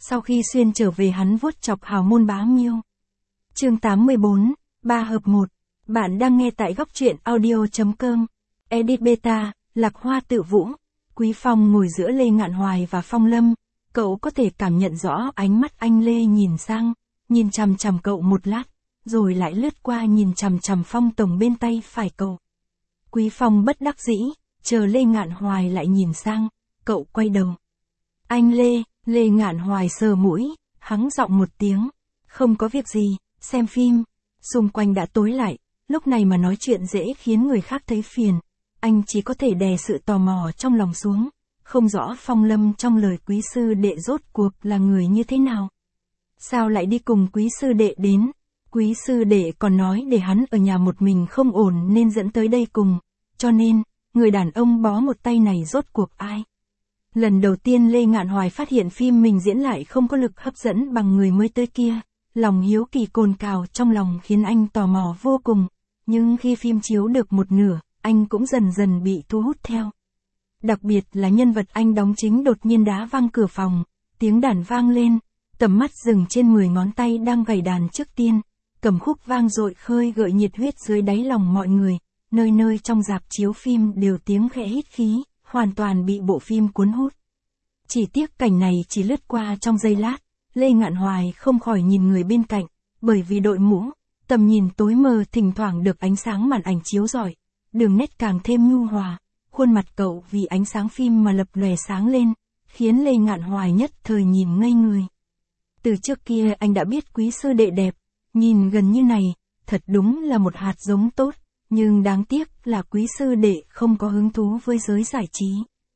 Sau khi xuyên trở về hắn vuốt chọc hào môn bá miêu. Chương 84, 3 hợp 1. Bạn đang nghe tại góc truyện audio.com. Edit beta, Lạc Hoa Tự Vũ. Quý Phong ngồi giữa Lê Ngạn Hoài và Phong Lâm. Cậu có thể cảm nhận rõ ánh mắt anh Lê nhìn sang, nhìn chằm chằm cậu một lát, rồi lại lướt qua nhìn chằm chằm Phong Tổng bên tay phải cậu. Quý Phong bất đắc dĩ, chờ Lê Ngạn Hoài lại nhìn sang, cậu quay đầu. Anh Lê, Lê Ngạn Hoài sờ mũi, hắng giọng một tiếng. Không có việc gì, xem phim. Xung quanh đã tối lại, lúc này mà nói chuyện dễ khiến người khác thấy phiền. Anh chỉ có thể đè sự tò mò trong lòng xuống. Không rõ Phong Lâm trong lời quý sư đệ rốt cuộc là người như thế nào. Sao lại đi cùng quý sư đệ đến? Quý sư đệ còn nói để hắn ở nhà một mình không ổn nên dẫn tới đây cùng. Cho nên, người đàn ông bó một tay này rốt cuộc ai? Lần đầu tiên Lê Ngạn Hoài phát hiện phim mình diễn lại không có lực hấp dẫn bằng người mới tới kia. Lòng hiếu kỳ cồn cào trong lòng khiến anh tò mò vô cùng. Nhưng khi phim chiếu được một nửa, anh cũng dần dần bị thu hút theo. Đặc biệt là nhân vật anh đóng chính đột nhiên đá văng cửa phòng, tiếng đàn vang lên, tầm mắt dừng trên 10 ngón tay đang gảy đàn trước tiên, cầm khúc vang dội khơi gợi nhiệt huyết dưới đáy lòng mọi người, nơi nơi trong rạp chiếu phim đều tiếng khẽ hít khí, hoàn toàn bị bộ phim cuốn hút. Chỉ tiếc cảnh này chỉ lướt qua trong giây lát, Lê Ngạn Hoài không khỏi nhìn người bên cạnh, bởi vì đội mũ, tầm nhìn tối mờ thỉnh thoảng được ánh sáng màn ảnh chiếu rọi, đường nét càng thêm nhu hòa. Khuôn mặt cậu vì ánh sáng phim mà lập lòe sáng lên, khiến Lê Ngạn Hoài nhất thời nhìn ngây người. Từ trước kia anh đã biết quý sư đệ đẹp, nhìn gần như này, thật đúng là một hạt giống tốt, nhưng đáng tiếc là quý sư đệ không có hứng thú với giới giải trí.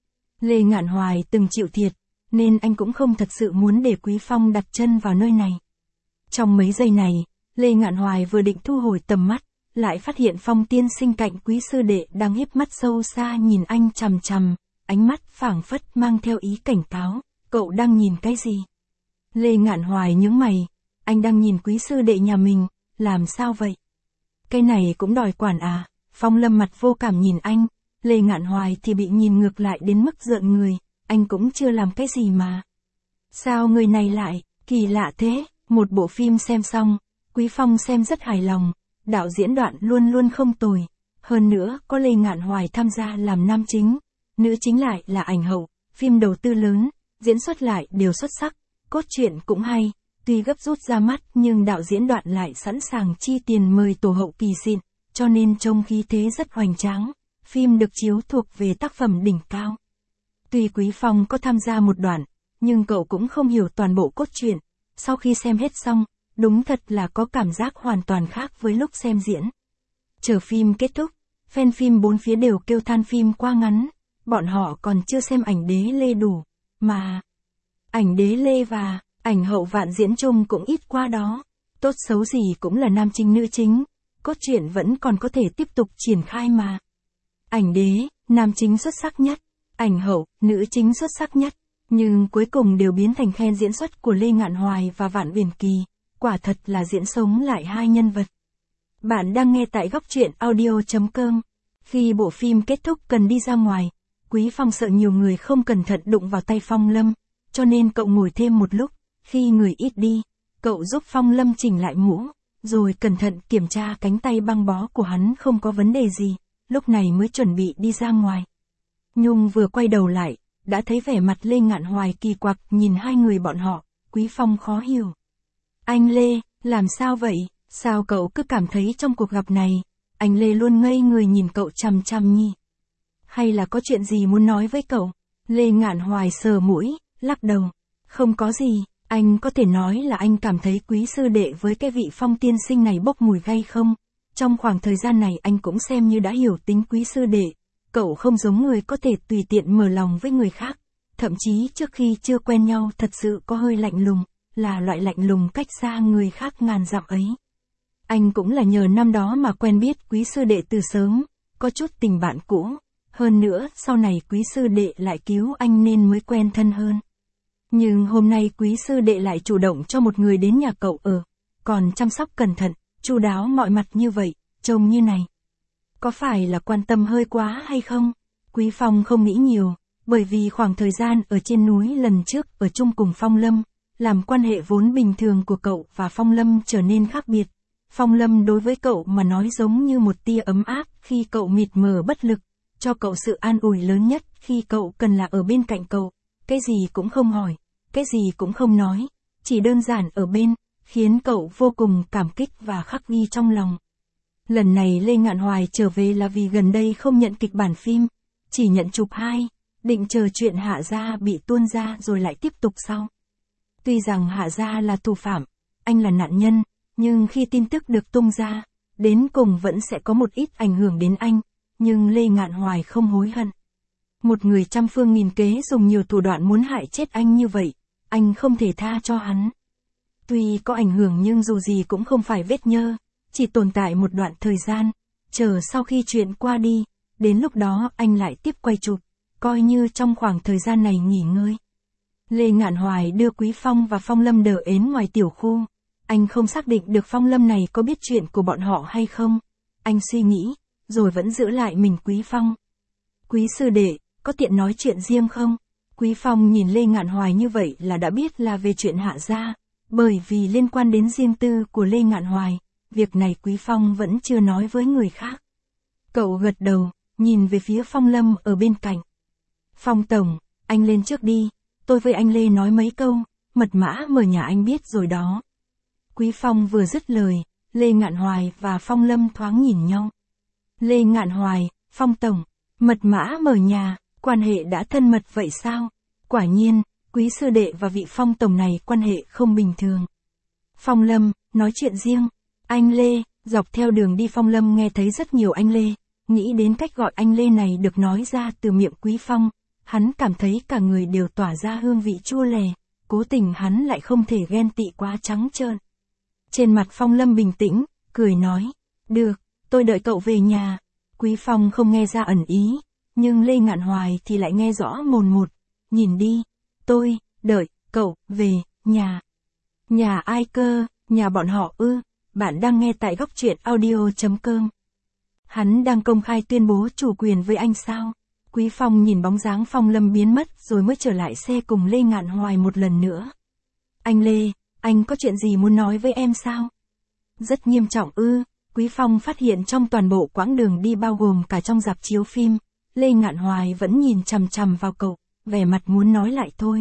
Lê Ngạn Hoài từng chịu thiệt, nên anh cũng không thật sự muốn để Quý Phong đặt chân vào nơi này. Trong mấy giây này, Lê Ngạn Hoài vừa định thu hồi tầm mắt, lại phát hiện Phong tiên sinh cạnh quý sư đệ đang hiếp mắt sâu xa nhìn anh chằm chằm, ánh mắt phảng phất mang theo ý cảnh cáo, cậu đang nhìn cái gì? Lê Ngạn Hoài nhướng mày, anh đang nhìn quý sư đệ nhà mình, làm sao vậy? Cái này cũng đòi quản à? Phong Lâm mặt vô cảm nhìn anh, Lê Ngạn Hoài thì bị nhìn ngược lại đến mức rợn người, anh cũng chưa làm cái gì mà. Sao người này lại, kỳ lạ thế, một bộ phim xem xong, Quý Phong xem rất hài lòng. Đạo diễn Đoạn luôn luôn không tồi, hơn nữa có Lê Ngạn Hoài tham gia làm nam chính, nữ chính lại là ảnh hậu, phim đầu tư lớn, diễn xuất lại đều xuất sắc, cốt truyện cũng hay, tuy gấp rút ra mắt nhưng đạo diễn Đoạn lại sẵn sàng chi tiền mời tổ hậu kỳ xịn, cho nên trông khí thế rất hoành tráng, phim được chiếu thuộc về tác phẩm đỉnh cao. Tuy Quý Phong có tham gia một đoạn, nhưng cậu cũng không hiểu toàn bộ cốt truyện, sau khi xem hết xong, đúng thật là có cảm giác hoàn toàn khác với lúc xem diễn. Chờ phim kết thúc, fan phim bốn phía đều kêu than phim quá ngắn, bọn họ còn chưa xem ảnh đế Lê đủ, mà ảnh đế Lê và ảnh hậu Vạn diễn chung cũng ít qua đó, tốt xấu gì cũng là nam chính nữ chính, cốt truyện vẫn còn có thể tiếp tục triển khai mà. Ảnh đế, nam chính xuất sắc nhất, ảnh hậu, nữ chính xuất sắc nhất, nhưng cuối cùng đều biến thành khen diễn xuất của Lê Ngạn Hoài và Vạn Uyển Kỳ. Quả thật là diễn sống lại hai nhân vật. Bạn đang nghe tại góc truyện audio.com. Khi bộ phim kết thúc cần đi ra ngoài, Quý Phong sợ nhiều người không cẩn thận đụng vào tay Phong Lâm, cho nên cậu ngồi thêm một lúc, khi người ít đi, cậu giúp Phong Lâm chỉnh lại mũ, rồi cẩn thận kiểm tra cánh tay băng bó của hắn không có vấn đề gì, lúc này mới chuẩn bị đi ra ngoài. Nhung vừa quay đầu lại, đã thấy vẻ mặt Lê Ngạn Hoài kỳ quặc nhìn hai người bọn họ, Quý Phong khó hiểu. Anh Lê, làm sao vậy? Sao cậu cứ cảm thấy trong cuộc gặp này, anh Lê luôn ngây người nhìn cậu chằm chằm nhỉ? Hay là có chuyện gì muốn nói với cậu? Lê Ngạn Hoài sờ mũi, lắc đầu. Không có gì, anh có thể nói là anh cảm thấy quý sư đệ với cái vị Phong tiên sinh này bốc mùi gay không? Trong khoảng thời gian này anh cũng xem như đã hiểu tính quý sư đệ. Cậu không giống người có thể tùy tiện mở lòng với người khác. Thậm chí trước khi chưa quen nhau thật sự có hơi lạnh lùng. Là loại lạnh lùng cách xa người khác ngàn dặm ấy. Anh cũng là nhờ năm đó mà quen biết quý sư đệ từ sớm, có chút tình bạn cũ, hơn nữa sau này quý sư đệ lại cứu anh nên mới quen thân hơn. Nhưng hôm nay quý sư đệ lại chủ động cho một người đến nhà cậu ở, còn chăm sóc cẩn thận, chu đáo mọi mặt như vậy, trông như này. Có phải là quan tâm hơi quá hay không? Quý Phong không nghĩ nhiều, bởi vì khoảng thời gian ở trên núi lần trước ở chung cùng Phong Lâm, làm quan hệ vốn bình thường của cậu và Phong Lâm trở nên khác biệt. Phong Lâm đối với cậu mà nói giống như một tia ấm áp khi cậu mịt mờ bất lực, cho cậu sự an ủi lớn nhất khi cậu cần là ở bên cạnh cậu, cái gì cũng không hỏi, cái gì cũng không nói, chỉ đơn giản ở bên, khiến cậu vô cùng cảm kích và khắc ghi trong lòng. Lần này Lê Ngạn Hoài trở về là vì gần đây không nhận kịch bản phim, chỉ nhận chụp 2, định chờ chuyện Hạ Gia bị tuôn ra rồi lại tiếp tục sau. Tuy rằng Hạ Gia là thủ phạm, anh là nạn nhân, nhưng khi tin tức được tung ra, đến cùng vẫn sẽ có một ít ảnh hưởng đến anh, nhưng Lê Ngạn Hoài không hối hận. Một người trăm phương nghìn kế dùng nhiều thủ đoạn muốn hại chết anh như vậy, anh không thể tha cho hắn. Tuy có ảnh hưởng nhưng dù gì cũng không phải vết nhơ, chỉ tồn tại một đoạn thời gian, chờ sau khi chuyện qua đi, đến lúc đó anh lại tiếp quay chụp, coi như trong khoảng thời gian này nghỉ ngơi. Lê Ngạn Hoài đưa Quý Phong và Phong Lâm đờ ến ngoài tiểu khu. Anh không xác định được Phong Lâm này có biết chuyện của bọn họ hay không. Anh suy nghĩ, rồi vẫn giữ lại mình Quý Phong. Quý sư đệ, có tiện nói chuyện riêng không? Quý Phong nhìn Lê Ngạn Hoài như vậy là đã biết là về chuyện Hạ Gia, bởi vì liên quan đến riêng tư của Lê Ngạn Hoài, việc này Quý Phong vẫn chưa nói với người khác. Cậu gật đầu, nhìn về phía Phong Lâm ở bên cạnh. Phong tổng, anh lên trước đi, tôi với anh Lê nói mấy câu, mật mã mở nhà anh biết rồi đó. Quý Phong vừa dứt lời, Lê Ngạn Hoài và Phong Lâm thoáng nhìn nhau. Lê Ngạn Hoài, Phong tổng, mật mã mở nhà, quan hệ đã thân mật vậy sao? Quả nhiên, Quý sư đệ và vị Phong tổng này quan hệ không bình thường. Phong Lâm, nói chuyện riêng. Anh Lê, dọc theo đường đi Phong Lâm nghe thấy rất nhiều anh Lê, nghĩ đến cách gọi anh Lê này được nói ra từ miệng Quý Phong, hắn cảm thấy cả người đều tỏa ra hương vị chua lè, cố tình hắn lại không thể ghen tị quá trắng trơn. Trên mặt Phong Lâm bình tĩnh, cười nói, được, tôi đợi cậu về nhà. Quý Phong không nghe ra ẩn ý, nhưng Lê Ngạn Hoài thì lại nghe rõ mồn một, nhìn đi, tôi, đợi, cậu, về, nhà. Nhà ai cơ, nhà bọn họ ư, bạn đang nghe tại góc truyện audio.com. Hắn đang công khai tuyên bố chủ quyền với anh sao? Quý Phong nhìn bóng dáng Phong Lâm biến mất rồi mới trở lại xe cùng Lê Ngạn Hoài một lần nữa. Anh Lê, anh có chuyện gì muốn nói với em sao? Rất nghiêm trọng ư? Quý Phong phát hiện trong toàn bộ quãng đường đi bao gồm cả trong rạp chiếu phim, Lê Ngạn Hoài vẫn nhìn chằm chằm vào cậu, vẻ mặt muốn nói lại thôi.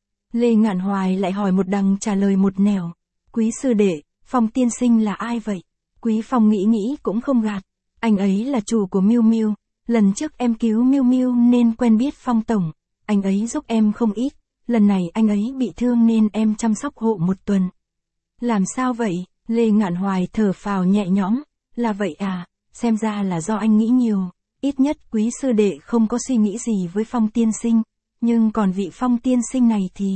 Lê Ngạn Hoài lại hỏi một đằng trả lời một nẻo. Quý sư đệ, Phong tiên sinh là ai vậy? Quý Phong nghĩ cũng không gạt. Anh ấy là chủ của Miu Miu. Lần trước em cứu Miu Miu nên quen biết Phong tổng. Anh ấy giúp em không ít. Lần này anh ấy bị thương nên em chăm sóc hộ một tuần. Làm sao vậy? Lê Ngạn Hoài thở phào nhẹ nhõm. Là vậy à? Xem ra là do anh nghĩ nhiều. Ít nhất quý sư đệ không có suy nghĩ gì với Phong tiên sinh. Nhưng còn vị Phong tiên sinh này thì...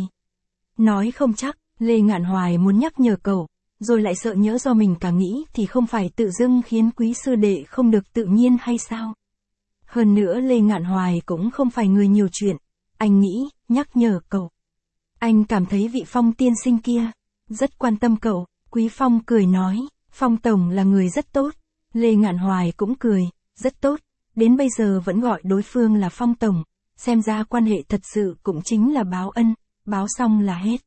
Nói không chắc, Lê Ngạn Hoài muốn nhắc nhở cậu, rồi lại sợ nhỡ do mình cả nghĩ thì không phải tự dưng khiến quý sư đệ không được tự nhiên hay sao? Hơn nữa Lê Ngạn Hoài cũng không phải người nhiều chuyện, anh nghĩ, nhắc nhở cậu. Anh cảm thấy vị Phong tiên sinh kia, rất quan tâm cậu, Quý Phong cười nói, Phong tổng là người rất tốt, Lê Ngạn Hoài cũng cười, rất tốt, đến bây giờ vẫn gọi đối phương là Phong tổng, xem ra quan hệ thật sự cũng chính là báo ân, báo xong là hết.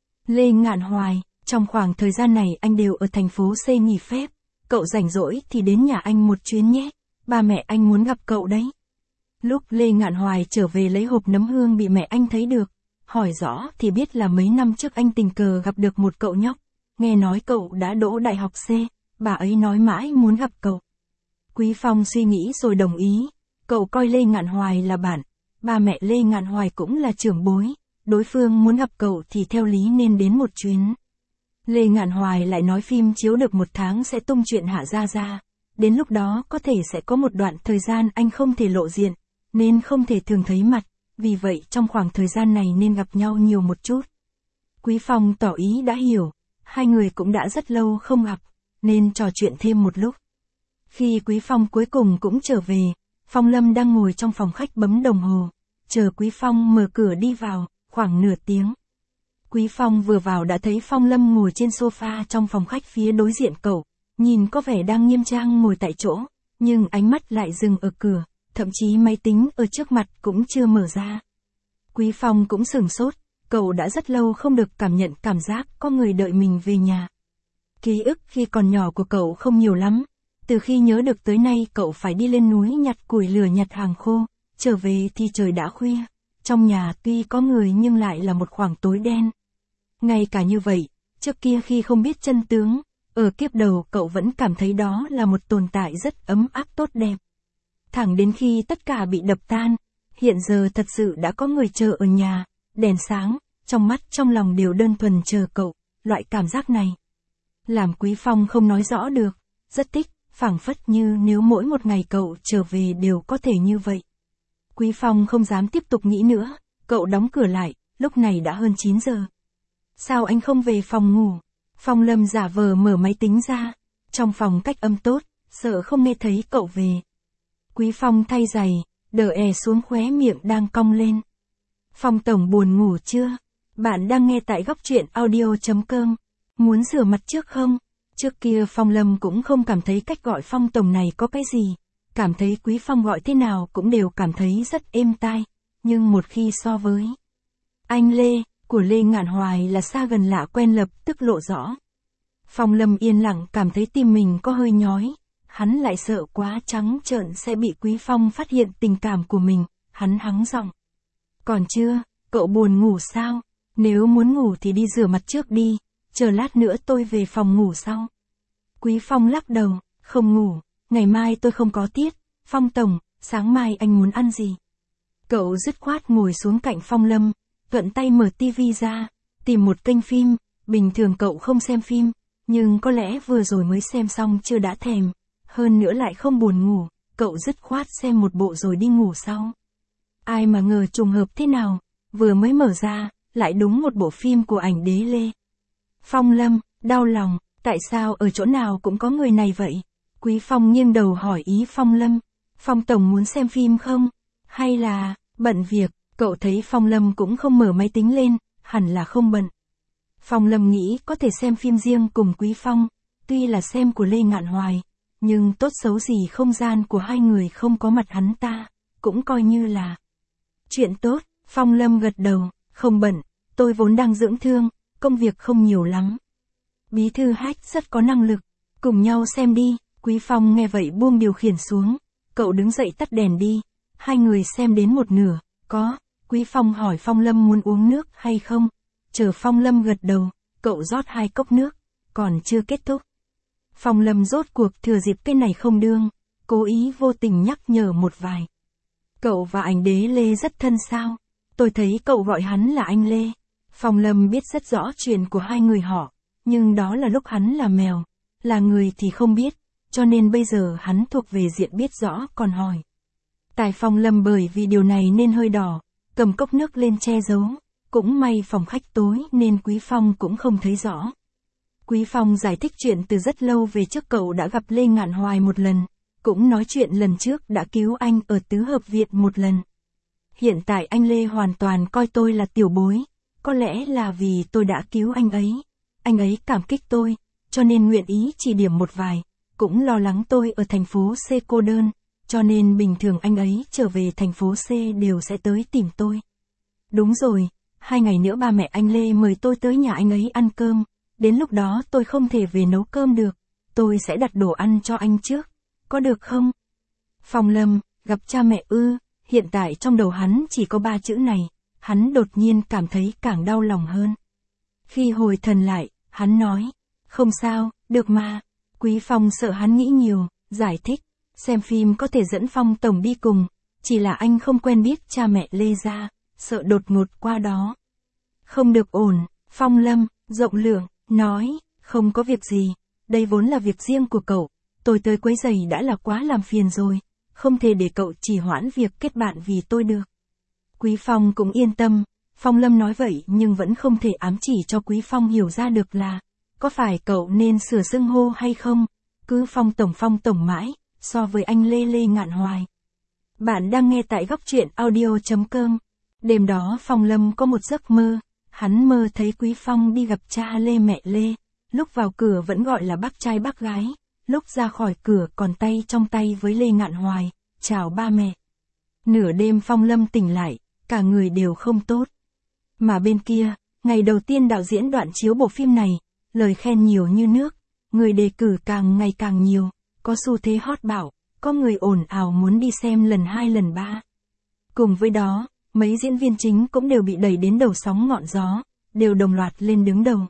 Lê Ngạn Hoài, trong khoảng thời gian này anh đều ở thành phố C nghỉ phép, cậu rảnh rỗi thì đến nhà anh một chuyến nhé, ba mẹ anh muốn gặp cậu đấy. Lúc Lê Ngạn Hoài trở về lấy hộp nấm hương bị mẹ anh thấy được, hỏi rõ thì biết là mấy năm trước anh tình cờ gặp được một cậu nhóc, nghe nói cậu đã đỗ đại học C, bà ấy nói mãi muốn gặp cậu. Quý Phong suy nghĩ rồi đồng ý, cậu coi Lê Ngạn Hoài là bạn, ba mẹ Lê Ngạn Hoài cũng là trưởng bối, đối phương muốn gặp cậu thì theo lý nên đến một chuyến. Lê Ngạn Hoài lại nói phim chiếu được 1 tháng sẽ tung chuyện Hạ Gia ra, đến lúc đó có thể sẽ có một đoạn thời gian anh không thể lộ diện, nên không thể thường thấy mặt, vì vậy trong khoảng thời gian này nên gặp nhau nhiều một chút. Quý Phong tỏ ý đã hiểu, hai người cũng đã rất lâu không gặp, nên trò chuyện thêm một lúc. Khi Quý Phong cuối cùng cũng trở về, Phong Lâm đang ngồi trong phòng khách bấm đồng hồ, chờ Quý Phong mở cửa đi vào, khoảng nửa tiếng. Quý Phong vừa vào đã thấy Phong Lâm ngồi trên sofa trong phòng khách phía đối diện cậu, nhìn có vẻ đang nghiêm trang ngồi tại chỗ, nhưng ánh mắt lại dừng ở cửa, thậm chí máy tính ở trước mặt cũng chưa mở ra. Quý Phong cũng sửng sốt, cậu đã rất lâu không được cảm nhận cảm giác có người đợi mình về nhà. Ký ức khi còn nhỏ của cậu không nhiều lắm. Từ khi nhớ được tới nay cậu phải đi lên núi nhặt củi lửa nhặt hàng khô, trở về thì trời đã khuya. Trong nhà tuy có người nhưng lại là một khoảng tối đen. Ngay cả như vậy, trước kia khi không biết chân tướng, ở kiếp đầu cậu vẫn cảm thấy đó là một tồn tại rất ấm áp tốt đẹp. Thẳng đến khi tất cả bị đập tan, hiện giờ thật sự đã có người chờ ở nhà, đèn sáng, trong mắt trong lòng đều đơn thuần chờ cậu, loại cảm giác này. Làm Quý Phong không nói rõ được, rất thích, phảng phất như nếu mỗi một ngày cậu trở về đều có thể như vậy. Quý Phong không dám tiếp tục nghĩ nữa, cậu đóng cửa lại, lúc này đã hơn 9 giờ. Sao anh không về phòng ngủ? Phong Lâm giả vờ mở máy tính ra, trong phòng cách âm tốt, sợ không nghe thấy cậu về. Quý Phong thay giày, đờ xuống khóe miệng đang cong lên. Phong tổng buồn ngủ chưa? Bạn đang nghe tại góc truyện audio.com. Muốn rửa mặt trước không? Trước kia Phong Lâm cũng không cảm thấy cách gọi Phong tổng này có cái gì. Cảm thấy Quý Phong gọi thế nào cũng đều cảm thấy rất êm tai. Nhưng một khi so với anh Lê, của Lê Ngạn Hoài là xa gần lạ quen lập tức lộ rõ. Phong Lâm yên lặng cảm thấy tim mình có hơi nhói. Hắn lại sợ quá trắng trợn sẽ bị Quý Phong phát hiện tình cảm của mình. Hắn hắng giọng. Còn chưa, cậu buồn ngủ sao? Nếu muốn ngủ thì đi rửa mặt trước đi. Chờ lát nữa tôi về phòng ngủ sau. Quý Phong lắc đầu, không ngủ, ngày mai tôi không có tiết. Phong tổng, sáng mai anh muốn ăn gì? Cậu dứt khoát ngồi xuống cạnh Phong Lâm, thuận tay mở tivi ra, tìm một kênh phim. Bình thường cậu không xem phim, nhưng có lẽ vừa rồi mới xem xong chưa đã thèm. Hơn nữa lại không buồn ngủ, cậu dứt khoát xem một bộ rồi đi ngủ sau. Ai mà ngờ trùng hợp thế nào, vừa mới mở ra, lại đúng một bộ phim của ảnh đế Lê. Phong Lâm, đau lòng, tại sao ở chỗ nào cũng có người này vậy? Quý Phong nghiêng đầu hỏi ý Phong Lâm. Phong tổng muốn xem phim không? Hay là, bận việc? Cậu thấy Phong Lâm cũng không mở máy tính lên, hẳn là không bận. Phong Lâm nghĩ có thể xem phim riêng cùng Quý Phong, tuy là xem của Lê Ngạn Hoài, nhưng tốt xấu gì không gian của hai người không có mặt hắn ta, cũng coi như là chuyện tốt. Phong Lâm gật đầu, không bận, tôi vốn đang dưỡng thương, công việc không nhiều lắm. Bí thư Hách rất có năng lực, cùng nhau xem đi. Quý Phong nghe vậy buông điều khiển xuống, cậu đứng dậy tắt đèn đi. Hai người xem đến một nửa, Quý Phong hỏi Phong Lâm muốn uống nước hay không. Chờ Phong Lâm gật đầu, cậu rót 2 cốc nước, còn chưa kết thúc. Phong Lâm rốt cuộc thừa dịp cái này không đương, cố ý vô tình nhắc nhở một vài. Cậu và ảnh đế Lê rất thân sao? Tôi thấy cậu gọi hắn là anh Lê. Phong Lâm biết rất rõ chuyện của hai người họ, nhưng đó là lúc hắn là mèo, là người thì không biết, cho nên bây giờ hắn thuộc về diện biết rõ còn hỏi. Tại Phong Lâm bởi vì điều này nên hơi đỏ, cầm cốc nước lên che giấu, cũng may phòng khách tối nên Quý Phong cũng không thấy rõ. Quý Phong giải thích chuyện từ rất lâu về trước cậu đã gặp Lê Ngạn Hoài một lần, cũng nói chuyện lần trước đã cứu anh ở tứ hợp viện một lần. Hiện tại anh Lê hoàn toàn coi tôi là tiểu bối, có lẽ là vì tôi đã cứu anh ấy cảm kích tôi, cho nên nguyện ý chỉ điểm một vài, cũng lo lắng tôi ở thành phố C cô đơn, cho nên bình thường anh ấy trở về thành phố C đều sẽ tới tìm tôi. Đúng rồi, 2 ngày nữa ba mẹ anh Lê mời tôi tới nhà anh ấy ăn cơm, đến lúc đó tôi không thể về nấu cơm được, tôi sẽ đặt đồ ăn cho anh trước, có được không? Phong Lâm, gặp cha mẹ ư? Hiện tại trong đầu hắn chỉ có 3 chữ này, hắn đột nhiên cảm thấy càng đau lòng hơn. Khi hồi thần lại, hắn nói, không sao, được mà. Quý Phong sợ hắn nghĩ nhiều, giải thích, xem phim có thể dẫn Phong tổng đi cùng, chỉ là anh không quen biết cha mẹ Lê gia, sợ đột ngột qua đó. Không được ổn. Phong Lâm, rộng lượng, nói, không có việc gì, đây vốn là việc riêng của cậu, tôi tới quấy rầy đã là quá làm phiền rồi, không thể để cậu trì hoãn việc kết bạn vì tôi được. Quý Phong cũng yên tâm, Phong Lâm nói vậy nhưng vẫn không thể ám chỉ cho Quý Phong hiểu ra được là, có phải cậu nên sửa xưng hô hay không, cứ Phong tổng mãi, so với anh Lê Ngạn Hoài. Bạn đang nghe tại góc truyện audio.com. Đêm đó Phong Lâm có một giấc mơ, hắn mơ thấy Quý Phong đi gặp cha Lê mẹ Lê, lúc vào cửa vẫn gọi là bác trai bác gái, lúc ra khỏi cửa còn tay trong tay với Lê Ngạn Hoài, chào ba mẹ. Nửa đêm Phong Lâm tỉnh lại, cả người đều không tốt. Mà bên kia, ngày đầu tiên đạo diễn đoạn chiếu bộ phim này, lời khen nhiều như nước, người đề cử càng ngày càng nhiều, có xu thế hot bạo, có người ồn ào muốn đi xem lần 2 lần 3. Cùng với đó, mấy diễn viên chính cũng đều bị đẩy đến đầu sóng ngọn gió, đều đồng loạt lên đứng đầu.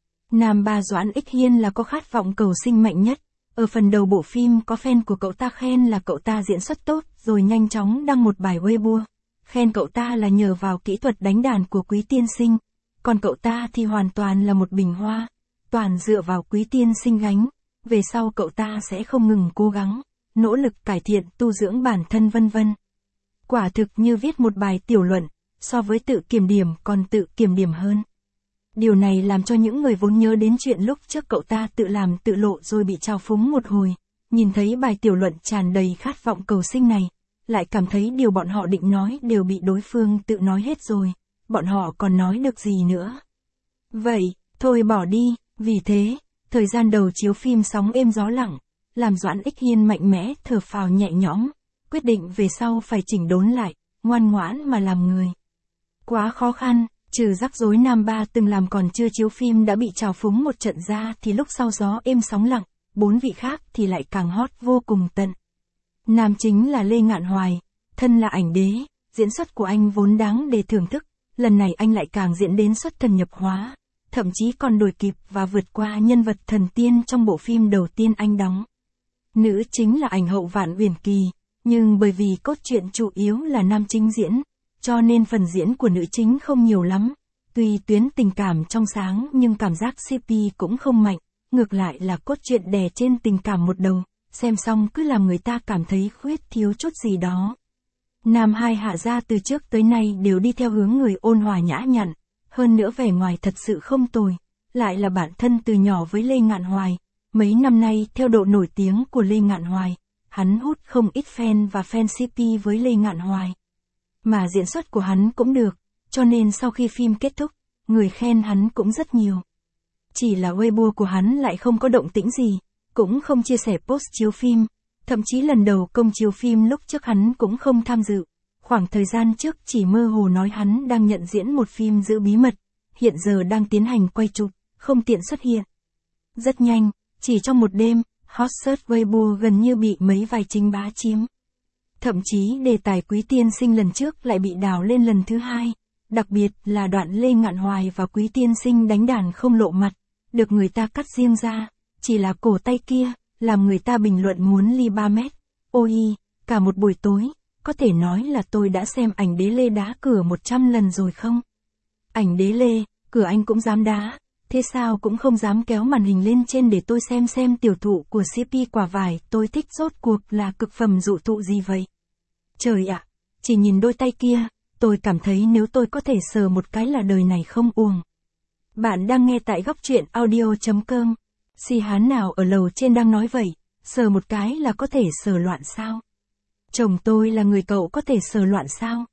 Nam ba Doãn Ích Hiên là có khát vọng cầu sinh mạnh nhất, ở phần đầu bộ phim có fan của cậu ta khen là cậu ta diễn xuất tốt, rồi nhanh chóng đăng một bài Weibo, khen cậu ta là nhờ vào kỹ thuật đánh đàn của Quý tiên sinh, còn cậu ta thì hoàn toàn là một bình hoa, toàn dựa vào Quý tiên sinh gánh, về sau cậu ta sẽ không ngừng cố gắng, nỗ lực cải thiện tu dưỡng bản thân vân vân. Quả thực như viết một bài tiểu luận, so với tự kiểm điểm còn tự kiểm điểm hơn. Điều này làm cho những người vốn nhớ đến chuyện lúc trước cậu ta tự làm tự lộ rồi bị trào phúng một hồi, nhìn thấy bài tiểu luận tràn đầy khát vọng cầu sinh này, lại cảm thấy điều bọn họ định nói đều bị đối phương tự nói hết rồi, bọn họ còn nói được gì nữa. Vậy, thôi bỏ đi, vì thế, thời gian đầu chiếu phim sóng êm gió lặng, làm Doãn Ích Hiên mạnh mẽ thở phào nhẹ nhõm, quyết định về sau phải chỉnh đốn lại, ngoan ngoãn mà làm người. Quá khó khăn, trừ rắc rối nam ba từng làm còn chưa chiếu phim đã bị trào phúng một trận ra thì lúc sau gió êm sóng lặng, 4 vị khác thì lại càng hot vô cùng tận. Nam chính là Lê Ngạn Hoài, thân là ảnh đế, diễn xuất của anh vốn đáng để thưởng thức, lần này anh lại càng diễn đến xuất thần nhập hóa, thậm chí còn đuổi kịp và vượt qua nhân vật thần tiên trong bộ phim đầu tiên anh đóng. Nữ chính là ảnh hậu Vạn Uyển Kỳ, nhưng bởi vì cốt truyện chủ yếu là nam chính diễn, cho nên phần diễn của nữ chính không nhiều lắm, tuy tuyến tình cảm trong sáng nhưng cảm giác CP cũng không mạnh, ngược lại là cốt truyện đè trên tình cảm một đầu, xem xong cứ làm người ta cảm thấy khuyết thiếu chút gì đó. Nam hai Hạ gia từ trước tới nay đều đi theo hướng người ôn hòa nhã nhặn, hơn nữa vẻ ngoài thật sự không tồi, lại là bạn thân từ nhỏ với Lê Ngạn Hoài, mấy năm nay theo độ nổi tiếng của Lê Ngạn Hoài, hắn hút không ít fan và fan CP với Lê Ngạn Hoài. Mà diễn xuất của hắn cũng được, cho nên sau khi phim kết thúc, người khen hắn cũng rất nhiều. Chỉ là Weibo của hắn lại không có động tĩnh gì, cũng không chia sẻ post chiếu phim, thậm chí lần đầu công chiếu phim lúc trước hắn cũng không tham dự. Khoảng thời gian trước chỉ mơ hồ nói hắn đang nhận diễn một phim giữ bí mật, hiện giờ đang tiến hành quay chụp, không tiện xuất hiện. Rất nhanh, chỉ trong một đêm, hot search Weibo gần như bị mấy vài chính bá chiếm. Thậm chí đề tài Quý tiên sinh lần trước lại bị đào lên lần thứ 2, đặc biệt là đoạn Lê Ngạn Hoài và Quý tiên sinh đánh đàn không lộ mặt, được người ta cắt riêng ra, chỉ là cổ tay kia, làm người ta bình luận muốn ly 3 mét. Ôi, cả một buổi tối, có thể nói là tôi đã xem ảnh đế Lê đá cửa 100 lần rồi không? Ảnh đế Lê, cửa anh cũng dám đá, thế sao cũng không dám kéo màn hình lên trên để tôi xem tiểu thụ của CP quả vải tôi thích rốt cuộc là cực phẩm dụ thụ gì vậy? Trời ạ, chỉ nhìn đôi tay kia, tôi cảm thấy nếu tôi có thể sờ một cái là đời này không uổng. Bạn đang nghe tại góc truyện audio.com. Si hán nào ở lầu trên đang nói vậy, sờ một cái là có thể sờ loạn sao? Chồng tôi là người cậu có thể sờ loạn sao?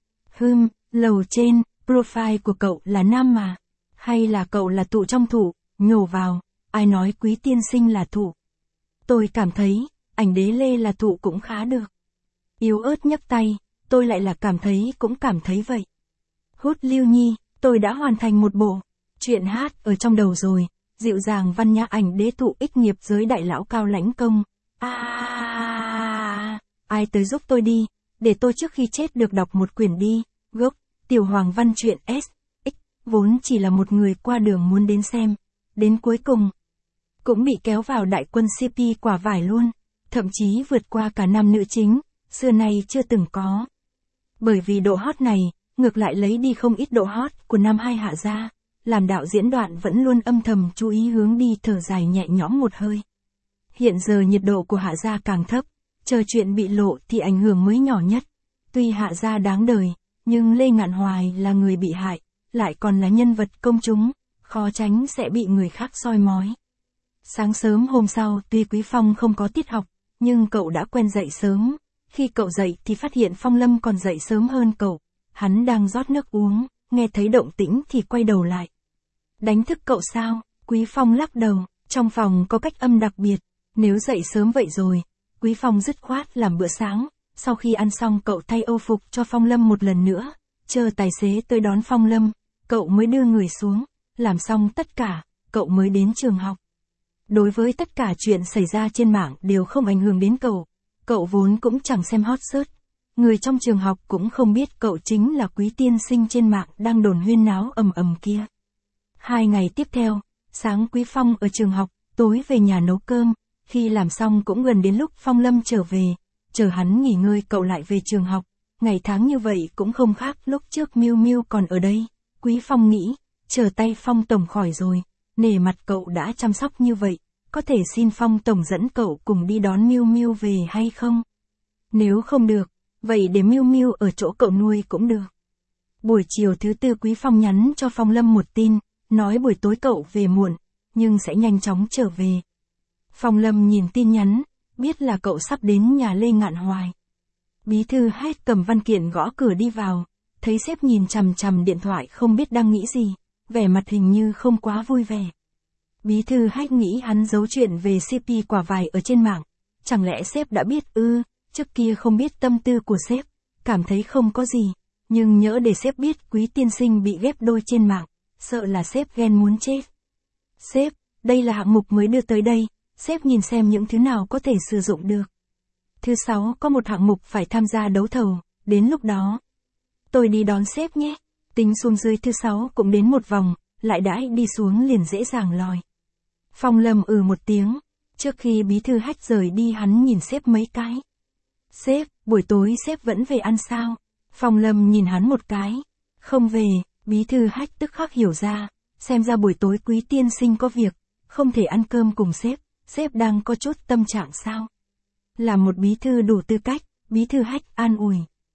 Lầu trên, profile của cậu là nam mà. Hay là cậu là thụ trong thụ, nhổ vào, ai nói Quý tiên sinh là thụ? Tôi cảm thấy, ảnh đế Lê là thụ cũng khá được. Yếu ớt nhấc tay, tôi lại là cảm thấy vậy. Hút Lưu Nhi, tôi đã hoàn thành một bộ chuyện hát ở trong đầu rồi, dịu dàng văn nhã ảnh đế thụ ích nghiệp giới đại lão cao lãnh công. Ai tới giúp tôi đi, để tôi trước khi chết được đọc một quyển đi, gốc, tiểu hoàng văn truyện S.X, vốn chỉ là một người qua đường muốn đến xem, đến cuối cùng cũng bị kéo vào đại quân CP quả vải luôn, thậm chí vượt qua cả nam nữ chính, xưa nay chưa từng có. Bởi vì độ hot này, ngược lại lấy đi không ít độ hot của nam hai Hạ gia, làm đạo diễn Đoạn vẫn luôn âm thầm chú ý hướng đi thở dài nhẹ nhõm một hơi. Hiện giờ nhiệt độ của Hạ gia càng thấp, chờ chuyện bị lộ thì ảnh hưởng mới nhỏ nhất. Tuy Hạ gia đáng đời, nhưng Lê Ngạn Hoài là người bị hại, lại còn là nhân vật công chúng, khó tránh sẽ bị người khác soi mói. Sáng sớm hôm sau tuy Quý Phong không có tiết học, nhưng cậu đã quen dậy sớm. Khi cậu dậy thì phát hiện Phong Lâm còn dậy sớm hơn cậu. Hắn đang rót nước uống, nghe thấy động tĩnh thì quay đầu lại. Đánh thức cậu sao? Quý Phong lắc đầu, trong phòng có cách âm đặc biệt. Nếu dậy sớm vậy rồi, Quý Phong dứt khoát làm bữa sáng. Sau khi ăn xong cậu thay âu phục cho Phong Lâm một lần nữa. Chờ tài xế tới đón Phong Lâm, cậu mới đưa người xuống, làm xong tất cả, cậu mới đến trường học. Đối với tất cả chuyện xảy ra trên mạng đều không ảnh hưởng đến cậu vốn cũng chẳng xem hot search. Người trong trường học cũng không biết cậu chính là Quý tiên sinh trên mạng đang đồn huyên náo ầm ầm kia. 2 ngày tiếp theo, sáng Quý Phong ở trường học, tối về nhà nấu cơm, khi làm xong cũng gần đến lúc Phong Lâm trở về, chờ hắn nghỉ ngơi cậu lại về trường học, ngày tháng như vậy cũng không khác lúc trước Miu Miu còn ở đây. Quý Phong nghĩ, chờ tay Phong tổng khỏi rồi, nể mặt cậu đã chăm sóc như vậy, có thể xin Phong tổng dẫn cậu cùng đi đón Miu Miu về hay không? Nếu không được, vậy để Miu Miu ở chỗ cậu nuôi cũng được. Buổi chiều thứ tư Quý Phong nhắn cho Phong Lâm một tin, nói buổi tối cậu về muộn, nhưng sẽ nhanh chóng trở về. Phong Lâm nhìn tin nhắn, biết là cậu sắp đến nhà Lê Ngạn Hoài. Bí thư Hách cầm văn kiện gõ cửa đi vào, thấy sếp nhìn chằm chằm điện thoại không biết đang nghĩ gì, vẻ mặt hình như không quá vui vẻ. Bí thư Hách nghĩ hắn giấu chuyện về CP quả vải ở trên mạng, chẳng lẽ sếp đã biết ư? Trước kia không biết tâm tư của sếp, cảm thấy không có gì, nhưng nhỡ để sếp biết Quý tiên sinh bị ghép đôi trên mạng, sợ là sếp ghen muốn chết. Sếp, đây là hạng mục mới đưa tới đây, sếp nhìn xem những thứ nào có thể sử dụng được. Thứ 6 có một hạng mục phải tham gia đấu thầu, đến lúc đó tôi đi đón sếp nhé. Tính xuống dưới thứ 6 cũng đến một vòng, lại đãi đi xuống liền dễ dàng lòi. Phong Lâm một tiếng, trước khi bí thư Hách rời đi hắn nhìn sếp mấy cái. Sếp, buổi tối sếp vẫn về ăn sao? Phong Lâm nhìn hắn một cái. Không về, bí thư Hách tức khắc hiểu ra, xem ra buổi tối Quý tiên sinh có việc, không thể ăn cơm cùng sếp đang có chút tâm trạng sao? Là một bí thư đủ tư cách, bí thư Hách an ủi.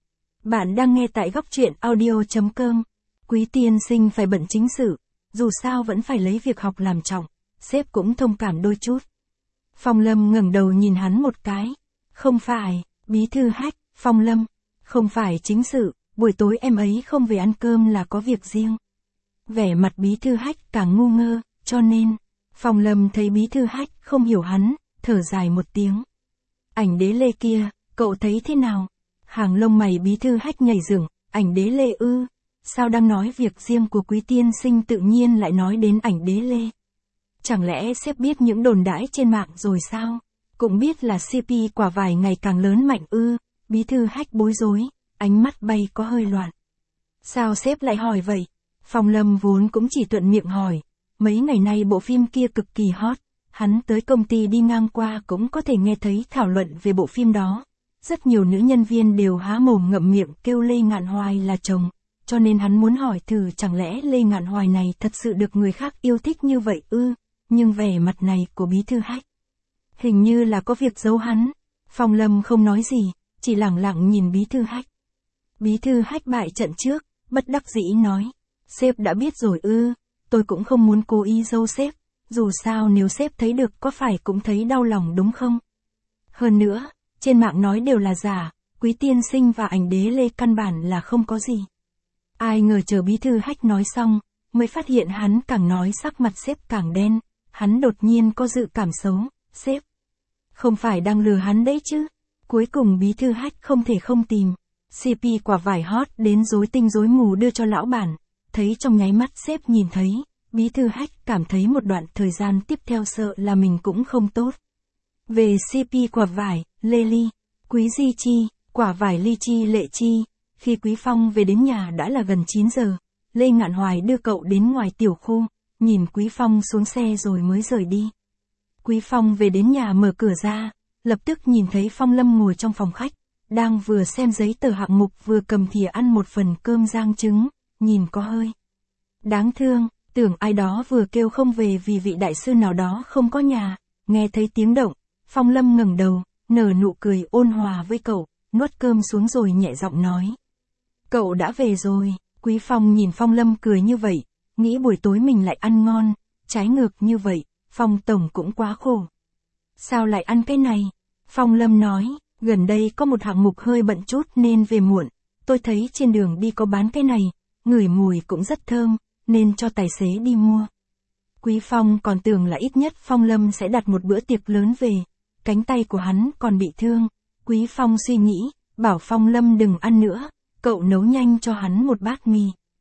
Bạn đang nghe tại góc truyện audio.com. Quý tiên sinh phải bận chính sự, dù sao vẫn phải lấy việc học làm trọng, sếp cũng thông cảm đôi chút. Phong Lâm ngẩng đầu nhìn hắn một cái. Không phải, bí thư Hách, Phong Lâm, không phải chính sự, buổi tối em ấy không về ăn cơm là có việc riêng. Vẻ mặt bí thư Hách càng ngu ngơ, cho nên, Phong Lâm thấy bí thư Hách không hiểu hắn, thở dài một tiếng. Ảnh đế lê kia, cậu thấy thế nào? Hàng lông mày bí thư Hách nhảy dựng, ảnh đế lê ư? Sao đang nói việc riêng của Quý tiên sinh tự nhiên lại nói đến ảnh đế lê? Chẳng lẽ sếp biết những đồn đãi trên mạng rồi sao? Cũng biết là CP quả vải ngày càng lớn mạnh ư? Bí thư Hách bối rối, ánh mắt bay có hơi loạn. Sao sếp lại hỏi vậy? Phong Lâm vốn cũng chỉ thuận miệng hỏi. Mấy ngày nay bộ phim kia cực kỳ hot. Hắn tới công ty đi ngang qua cũng có thể nghe thấy thảo luận về bộ phim đó. Rất nhiều nữ nhân viên đều há mồm ngậm miệng kêu Lê Ngạn Hoài là chồng. Cho nên hắn muốn hỏi thử chẳng lẽ Lê Ngạn Hoài này thật sự được người khác yêu thích như vậy ư? Nhưng vẻ mặt này của bí thư Hách, hình như là có việc giấu hắn. Phong Lâm không nói gì, chỉ lẳng lặng nhìn bí thư Hách. Bí thư Hách bại trận trước, bất đắc dĩ nói. Sếp đã biết rồi ư, tôi cũng không muốn cố ý giấu sếp. Dù sao nếu sếp thấy được có phải cũng thấy đau lòng đúng không? Hơn nữa, trên mạng nói đều là giả, Quý tiên sinh và ảnh đế lê căn bản là không có gì. Ai ngờ chờ bí thư Hách nói xong, mới phát hiện hắn càng nói sắc mặt sếp càng đen, hắn đột nhiên có dự cảm xấu, sếp không phải đang lừa hắn đấy chứ? Cuối cùng bí thư Hách không thể không tìm. CP quả vải hot đến rối tinh rối mù đưa cho lão bản, thấy trong nháy mắt sếp nhìn thấy, bí thư Hách cảm thấy một đoạn thời gian tiếp theo sợ là mình cũng không tốt. Về CP quả vải, Lê Ly, Quý Di Chi, quả vải Ly Chi Lệ Chi, khi Quý Phong về đến nhà đã là gần 9 giờ, Lê Ngạn Hoài đưa cậu đến ngoài tiểu khu, nhìn Quý Phong xuống xe rồi mới rời đi. Quý Phong về đến nhà mở cửa ra, lập tức nhìn thấy Phong Lâm ngồi trong phòng khách, đang vừa xem giấy tờ hạng mục vừa cầm thìa ăn một phần cơm rang trứng, nhìn có hơi đáng thương, tưởng ai đó vừa kêu không về vì vị đại sư nào đó không có nhà. Nghe thấy tiếng động, Phong Lâm ngẩng đầu, nở nụ cười ôn hòa với cậu, nuốt cơm xuống rồi nhẹ giọng nói. Cậu đã về rồi. Quý Phong nhìn Phong Lâm cười như vậy, nghĩ buổi tối mình lại ăn ngon, trái ngược như vậy, Phong tổng cũng quá khổ. Sao lại ăn cái này? Phong Lâm nói, gần đây có một hạng mục hơi bận chút nên về muộn, tôi thấy trên đường đi có bán cái này, ngửi mùi cũng rất thơm, nên cho tài xế đi mua. Quý Phong còn tưởng là ít nhất Phong Lâm sẽ đặt một bữa tiệc lớn về, cánh tay của hắn còn bị thương. Quý Phong suy nghĩ, bảo Phong Lâm đừng ăn nữa, cậu nấu nhanh cho hắn một bát mì.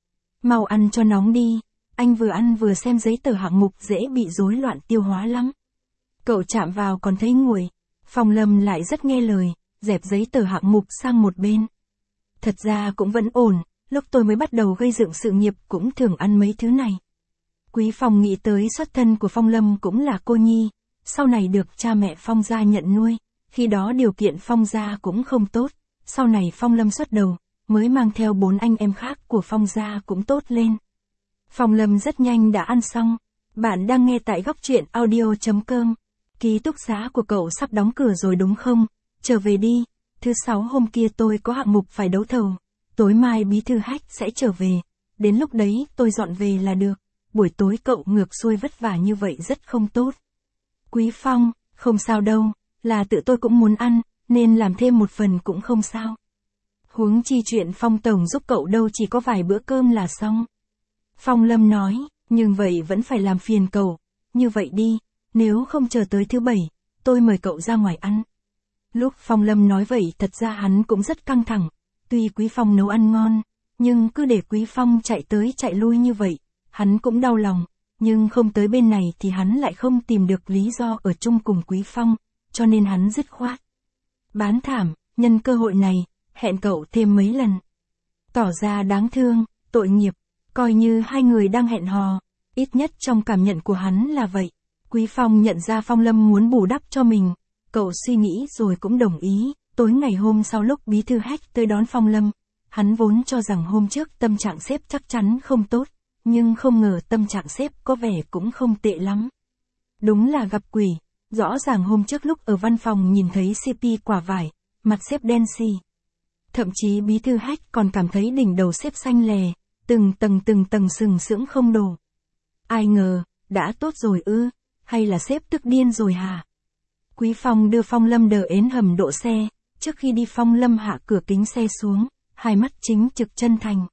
Mau ăn cho nóng đi, anh vừa ăn vừa xem giấy tờ hạng mục dễ bị rối loạn tiêu hóa lắm. Cậu chạm vào còn thấy nguội. Phong Lâm lại rất nghe lời, dẹp giấy tờ hạng mục sang một bên. Thật ra cũng vẫn ổn, lúc tôi mới bắt đầu gây dựng sự nghiệp cũng thường ăn mấy thứ này. Quý Phong nghĩ tới xuất thân của Phong Lâm cũng là cô nhi, sau này được cha mẹ Phong gia nhận nuôi, khi đó điều kiện Phong gia cũng không tốt, sau này Phong Lâm xuất đầu, mới mang theo 4 anh em khác của Phong gia cũng tốt lên. Phong Lâm rất nhanh đã ăn xong. Bạn đang nghe tại góc truyện audio.com. Ký túc xá của cậu sắp đóng cửa rồi đúng không? Trở về đi. Thứ 6 hôm kia tôi có hạng mục phải đấu thầu. Tối mai bí thư Hách sẽ trở về. Đến lúc đấy tôi dọn về là được. Buổi tối cậu ngược xuôi vất vả như vậy rất không tốt. Quý Phong, không sao đâu. Là tự tôi cũng muốn ăn, nên làm thêm một phần cũng không sao. Huống chi chuyện Phong Tổng giúp cậu đâu chỉ có vài bữa cơm là xong. Phong Lâm nói, nhưng vậy vẫn phải làm phiền cậu. Như vậy đi, nếu không chờ tới thứ 7, tôi mời cậu ra ngoài ăn. Lúc Phong Lâm nói vậy thật ra hắn cũng rất căng thẳng. Tuy Quý Phong nấu ăn ngon, nhưng cứ để Quý Phong chạy tới chạy lui như vậy, hắn cũng đau lòng. Nhưng không tới bên này thì hắn lại không tìm được lý do ở chung cùng Quý Phong, cho nên hắn dứt khoát. Bán thảm, nhân cơ hội này, hẹn cậu thêm mấy lần. Tỏ ra đáng thương, tội nghiệp, coi như hai người đang hẹn hò, ít nhất trong cảm nhận của hắn là vậy. Quý Phong nhận ra Phong Lâm muốn bù đắp cho mình, cậu suy nghĩ rồi cũng đồng ý. Tối ngày hôm sau lúc bí thư Hách tới đón Phong Lâm, hắn vốn cho rằng hôm trước tâm trạng sếp chắc chắn không tốt, nhưng không ngờ tâm trạng sếp có vẻ cũng không tệ lắm. Đúng là gặp quỷ, rõ ràng hôm trước lúc ở văn phòng nhìn thấy CP quả vải, mặt sếp đen xì. Thậm chí bí thư Hách còn cảm thấy đỉnh đầu sếp xanh lè, từng tầng sừng sững không đổ. Ai ngờ, đã tốt rồi ư, hay là sếp tức điên rồi hả? Quý Phong đưa Phong Lâm đỡ đến hầm đỗ xe, trước khi đi Phong Lâm hạ cửa kính xe xuống, hai mắt chính trực chân thành.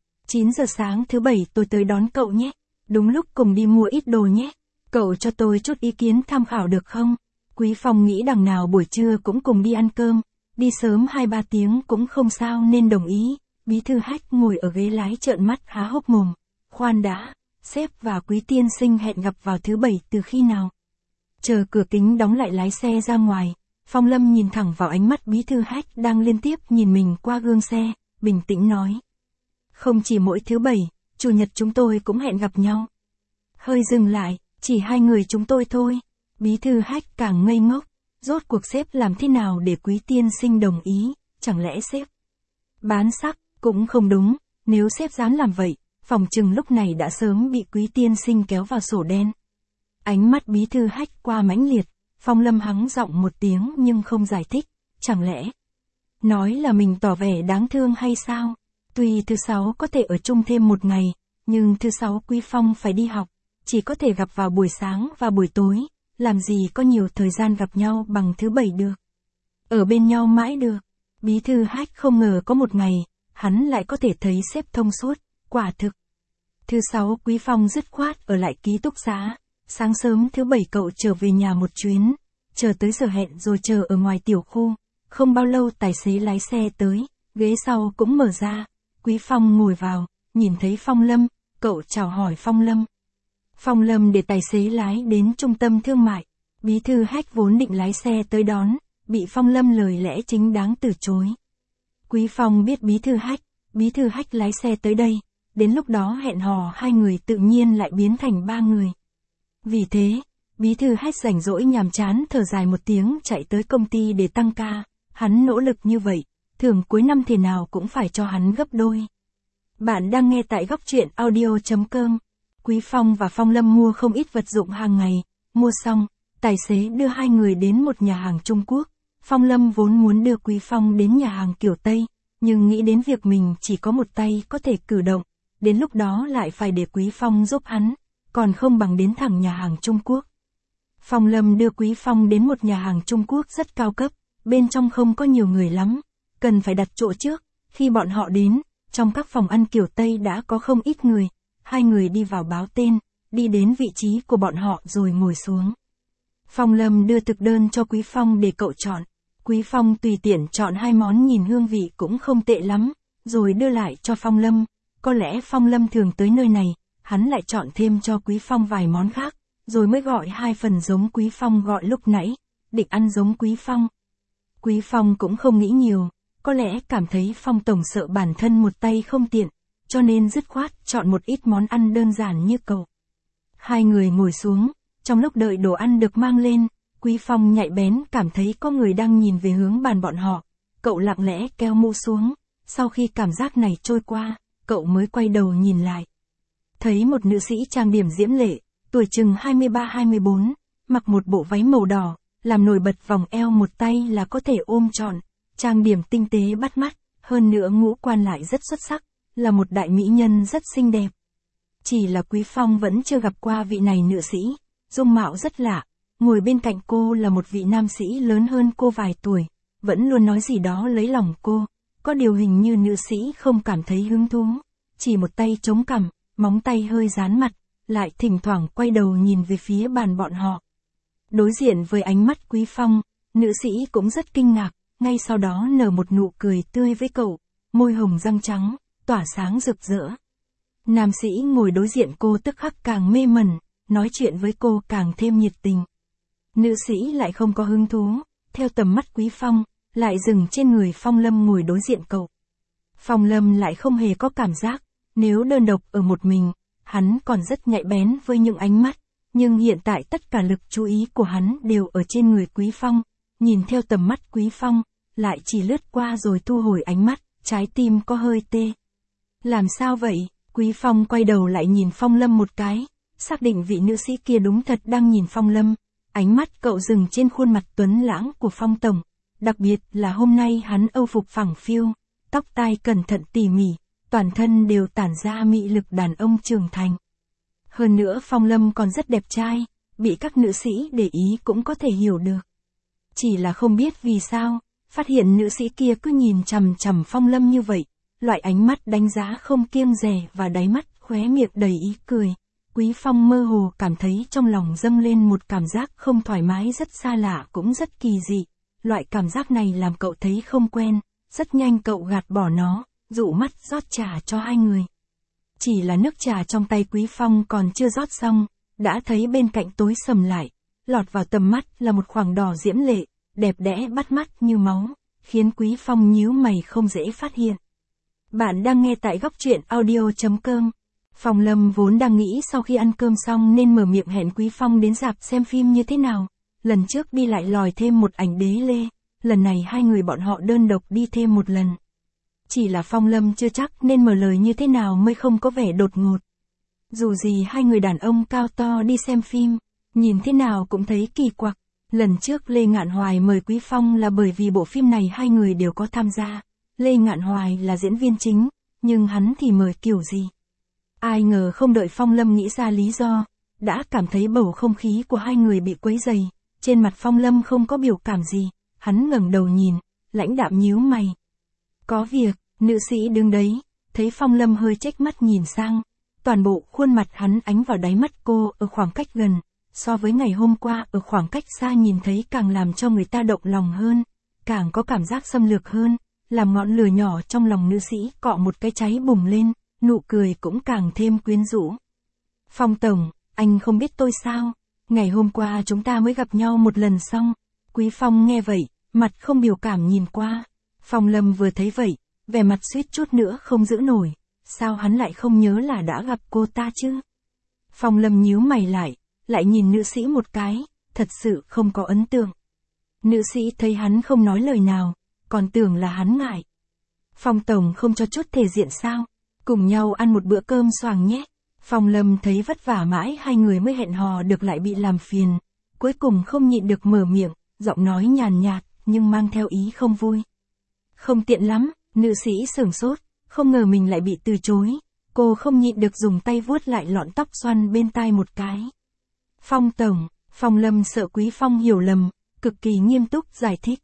9 giờ sáng thứ 7 tôi tới đón cậu nhé, đúng lúc cùng đi mua ít đồ nhé, cậu cho tôi chút ý kiến tham khảo được không? Quý Phong nghĩ đằng nào buổi trưa cũng cùng đi ăn cơm, đi sớm 2-3 tiếng cũng không sao nên đồng ý. Bí thư Hách ngồi ở ghế lái trợn mắt há hốc mồm. Khoan đã, sếp và Quý tiên sinh hẹn gặp vào thứ 7 từ khi nào? Chờ cửa kính đóng lại lái xe ra ngoài, Phong Lâm nhìn thẳng vào ánh mắt bí thư Hách đang liên tiếp nhìn mình qua gương xe, bình tĩnh nói. Không chỉ mỗi thứ 7, chủ nhật chúng tôi cũng hẹn gặp nhau. Hơi dừng lại, chỉ hai người chúng tôi thôi. Bí thư Hách càng ngây ngốc, rốt cuộc sếp làm thế nào để Quý tiên sinh đồng ý, chẳng lẽ sếp bán sắc? Cũng không đúng, nếu sếp dám làm vậy, phòng chừng lúc này đã sớm bị Quý tiên sinh kéo vào sổ đen. Ánh mắt bí thư Hách qua mãnh liệt, Phong Lâm hắng giọng một tiếng nhưng không giải thích, chẳng lẽ nói là mình tỏ vẻ đáng thương hay sao? Tuy thứ 6 có thể ở chung thêm một ngày, nhưng thứ 6 Quý Phong phải đi học, chỉ có thể gặp vào buổi sáng và buổi tối, làm gì có nhiều thời gian gặp nhau bằng thứ 7 được. Ở bên nhau mãi được, bí thư Hách không ngờ có một ngày, hắn lại có thể thấy sếp thông suốt, quả thực. Thứ 6 Quý Phong dứt khoát ở lại ký túc xá, sáng sớm thứ 7 cậu trở về nhà một chuyến, chờ tới giờ hẹn rồi chờ ở ngoài tiểu khu, không bao lâu tài xế lái xe tới, ghế sau cũng mở ra, Quý Phong ngồi vào, nhìn thấy Phong Lâm, cậu chào hỏi Phong Lâm. Phong Lâm để tài xế lái đến trung tâm thương mại, bí thư Hách vốn định lái xe tới đón, bị Phong Lâm lời lẽ chính đáng từ chối. Quý Phong biết bí thư Hách lái xe tới đây, đến lúc đó hẹn hò hai người tự nhiên lại biến thành 3 người. Vì thế, bí thư Hách rảnh rỗi nhàm chán thở dài một tiếng chạy tới công ty để tăng ca, hắn nỗ lực như vậy, thưởng cuối năm thế nào cũng phải cho hắn gấp đôi. Bạn đang nghe tại góc truyện audio.com. Quý Phong và Phong Lâm mua không ít vật dụng hàng ngày, mua xong, tài xế đưa hai người đến một nhà hàng Trung Quốc. Phong Lâm vốn muốn đưa Quý Phong đến nhà hàng kiểu Tây, nhưng nghĩ đến việc mình chỉ có một tay có thể cử động, đến lúc đó lại phải để Quý Phong giúp hắn, còn không bằng đến thẳng nhà hàng Trung Quốc. Phong Lâm đưa Quý Phong đến một nhà hàng Trung Quốc rất cao cấp, bên trong không có nhiều người lắm, cần phải đặt chỗ trước. Khi bọn họ đến, trong các phòng ăn kiểu Tây đã có không ít người, hai người đi vào báo tên, đi đến vị trí của bọn họ rồi ngồi xuống. Phong Lâm đưa thực đơn cho Quý Phong để cậu chọn. Quý Phong tùy tiện chọn 2 món nhìn hương vị cũng không tệ lắm, rồi đưa lại cho Phong Lâm. có lẽ Phong Lâm thường tới nơi này, hắn lại chọn thêm cho Quý Phong vài món khác, rồi mới gọi 2 phần giống Quý Phong gọi lúc nãy, định ăn giống Quý Phong. Quý Phong cũng không nghĩ nhiều, có lẽ cảm thấy Phong Tổng sợ bản thân một tay không tiện, cho nên dứt khoát chọn một ít món ăn đơn giản như cậu. Hai người ngồi xuống, trong lúc đợi đồ ăn được mang lên, Quý Phong nhạy bén cảm thấy có người đang nhìn về hướng bàn bọn họ, cậu lặng lẽ kéo mũ xuống, sau khi cảm giác này trôi qua, cậu mới quay đầu nhìn lại. Thấy một nữ sĩ trang điểm diễm lệ, tuổi chừng 23-24, mặc một bộ váy màu đỏ, làm nổi bật vòng eo một tay là có thể ôm trọn, trang điểm tinh tế bắt mắt, hơn nữa ngũ quan lại rất xuất sắc, là một đại mỹ nhân rất xinh đẹp. Chỉ là Quý Phong vẫn chưa gặp qua vị này nữ sĩ, dung mạo rất lạ, ngồi bên cạnh cô là một vị nam sĩ lớn hơn cô vài tuổi, vẫn luôn nói gì đó lấy lòng cô, có điều hình như nữ sĩ không cảm thấy hứng thú, chỉ một tay chống cằm, móng tay hơi dán mặt, lại thỉnh thoảng quay đầu nhìn về phía bàn bọn họ. Đối diện với ánh mắt Quý Phong, nữ sĩ cũng rất kinh ngạc, ngay sau đó nở một nụ cười tươi với cậu, môi hồng răng trắng, tỏa sáng rực rỡ. Nam sĩ ngồi đối diện cô tức khắc càng mê mẩn, nói chuyện với cô càng thêm nhiệt tình. Nữ sĩ lại không có hứng thú, theo tầm mắt Quý Phong, lại dừng trên người Phong Lâm ngồi đối diện cậu. Phong Lâm lại không hề có cảm giác, nếu đơn độc ở một mình, hắn còn rất nhạy bén với những ánh mắt, nhưng hiện tại tất cả lực chú ý của hắn đều ở trên người Quý Phong, nhìn theo tầm mắt Quý Phong, lại chỉ lướt qua rồi thu hồi ánh mắt, trái tim có hơi tê. Làm sao vậy? Quý Phong quay đầu lại nhìn Phong Lâm một cái, xác định vị nữ sĩ kia đúng thật đang nhìn Phong Lâm, ánh mắt cậu dừng trên khuôn mặt tuấn lãng của Phong Tổng, đặc biệt là hôm nay hắn âu phục phẳng phiu, tóc tai cẩn thận tỉ mỉ, toàn thân đều tản ra mị lực đàn ông trưởng thành. Hơn nữa Phong Lâm còn rất đẹp trai, bị các nữ sĩ để ý cũng có thể hiểu được. Chỉ là không biết vì sao, phát hiện nữ sĩ kia cứ nhìn chằm chằm Phong Lâm như vậy, loại ánh mắt đánh giá không kiêng dè và đáy mắt khóe miệng đầy ý cười. Quý Phong mơ hồ cảm thấy trong lòng dâng lên một cảm giác không thoải mái rất xa lạ cũng rất kỳ dị. Loại cảm giác này làm cậu thấy không quen, rất nhanh cậu gạt bỏ nó, dụ mắt rót trà cho hai người. Chỉ là nước trà trong tay Quý Phong còn chưa rót xong, đã thấy bên cạnh tối sầm lại, lọt vào tầm mắt là một khoảng đỏ diễm lệ, đẹp đẽ bắt mắt như máu, khiến Quý Phong nhíu mày không dễ phát hiện. Bạn đang nghe tại góc truyện audio.com. Phong Lâm vốn đang nghĩ sau khi ăn cơm xong nên mở miệng hẹn Quý Phong đến rạp xem phim như thế nào. Lần trước đi lại lòi thêm một ảnh đế lê, lần này hai người bọn họ đơn độc đi thêm một lần. Chỉ là Phong Lâm chưa chắc nên mở lời như thế nào mới không có vẻ đột ngột. Dù gì hai người đàn ông cao to đi xem phim, nhìn thế nào cũng thấy kỳ quặc. Lần trước Lê Ngạn Hoài mời Quý Phong là bởi vì bộ phim này hai người đều có tham gia. Lê Ngạn Hoài là diễn viên chính, nhưng hắn thì mời kiểu gì? Ai ngờ không đợi Phong Lâm nghĩ ra lý do, đã cảm thấy bầu không khí của hai người bị quấy rầy. Trên mặt Phong Lâm không có biểu cảm gì, hắn ngẩng đầu nhìn, lãnh đạm nhíu mày. Có việc, nữ sĩ đứng đấy, thấy Phong Lâm hơi chếch mắt nhìn sang, toàn bộ khuôn mặt hắn ánh vào đáy mắt cô ở khoảng cách gần, so với ngày hôm qua ở khoảng cách xa nhìn thấy càng làm cho người ta động lòng hơn, càng có cảm giác xâm lược hơn, làm ngọn lửa nhỏ trong lòng nữ sĩ cọ một cái cháy bùng lên, nụ cười cũng càng thêm quyến rũ. Phong Tổng, anh không biết tôi sao? Ngày hôm qua chúng ta mới gặp nhau một lần xong. Quý Phong nghe vậy, mặt không biểu cảm nhìn qua. Phong Lâm vừa thấy vậy, vẻ mặt suýt chút nữa không giữ nổi. Sao hắn lại không nhớ là đã gặp cô ta chứ? Phong Lâm nhíu mày lại nhìn nữ sĩ một cái, thật sự không có ấn tượng. Nữ sĩ thấy hắn không nói lời nào, còn tưởng là hắn ngại. Phong Tổng không cho chút thể diện sao? Cùng nhau ăn một bữa cơm xoàng nhé. Phong Lâm thấy vất vả mãi hai người mới hẹn hò được lại bị làm phiền. Cuối cùng không nhịn được mở miệng, giọng nói nhàn nhạt, nhưng mang theo ý không vui. Không tiện lắm, nữ sĩ sửng sốt, không ngờ mình lại bị từ chối. Cô không nhịn được dùng tay vuốt lại lọn tóc xoăn bên tai một cái. Phong Tổng, Phong Lâm sợ Quý Phong hiểu lầm, cực kỳ nghiêm túc giải thích.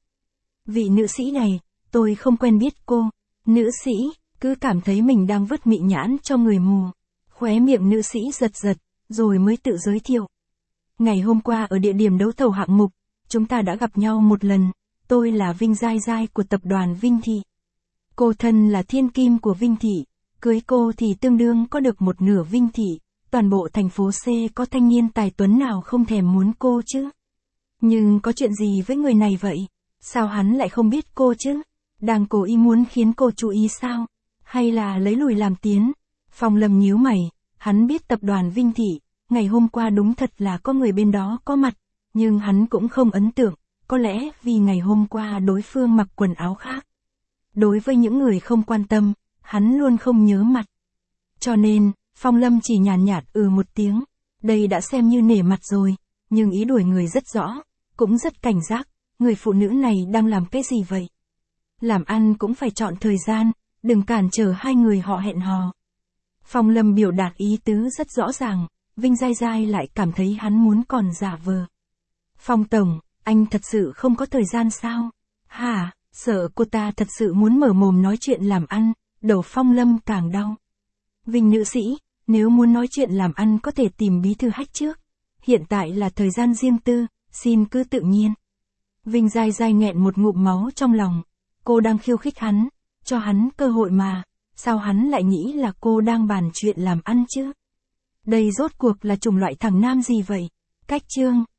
Vị nữ sĩ này, tôi không quen biết cô. Nữ sĩ, cứ cảm thấy mình đang vứt mị nhãn cho người mù. Khóe miệng nữ sĩ giật giật, rồi mới tự giới thiệu. Ngày hôm qua ở địa điểm đấu thầu hạng mục, chúng ta đã gặp nhau một lần. Tôi là Vinh Giai Giai của tập đoàn Vinh Thị. Cô thân là thiên kim của Vinh Thị, Cưới cô thì tương đương có được một nửa Vinh thị, toàn bộ thành phố C có thanh niên tài tuấn nào không thèm muốn cô chứ. Nhưng có chuyện gì với người này vậy? Sao hắn lại không biết cô chứ? Đang cố ý muốn khiến cô chú ý sao? Hay là lấy lùi làm tiến? Phong Lâm nhíu mày, hắn biết tập đoàn Vinh thị, ngày hôm qua đúng thật là có người bên đó có mặt, nhưng hắn cũng không ấn tượng, có lẽ vì ngày hôm qua đối phương mặc quần áo khác. Đối với những người không quan tâm, hắn luôn không nhớ mặt. Cho nên, Phong Lâm chỉ nhàn nhạt một tiếng, đây đã xem như nể mặt rồi, nhưng ý đuổi người rất rõ, cũng rất cảnh giác, người phụ nữ này đang làm cái gì vậy? Làm ăn cũng phải chọn thời gian, đừng cản trở hai người họ hẹn hò. Phong Lâm biểu đạt ý tứ rất rõ ràng, Vinh Giai Giai lại cảm thấy hắn muốn còn giả vờ. Phong Tổng, anh thật sự không có thời gian sao? Hả, sợ cô ta thật sự muốn mở mồm nói chuyện làm ăn, đầu Phong Lâm càng đau. Vinh nữ sĩ, nếu muốn nói chuyện làm ăn có thể tìm bí thư Hách trước. Hiện tại là thời gian riêng tư, xin cứ tự nhiên. Vinh Giai Giai nghẹn một ngụm máu trong lòng. Cô đang khiêu khích hắn, cho hắn cơ hội mà, sao hắn lại nghĩ là cô đang bàn chuyện làm ăn chứ? Đây rốt cuộc là chủng loại thằng nam gì vậy? Cách chương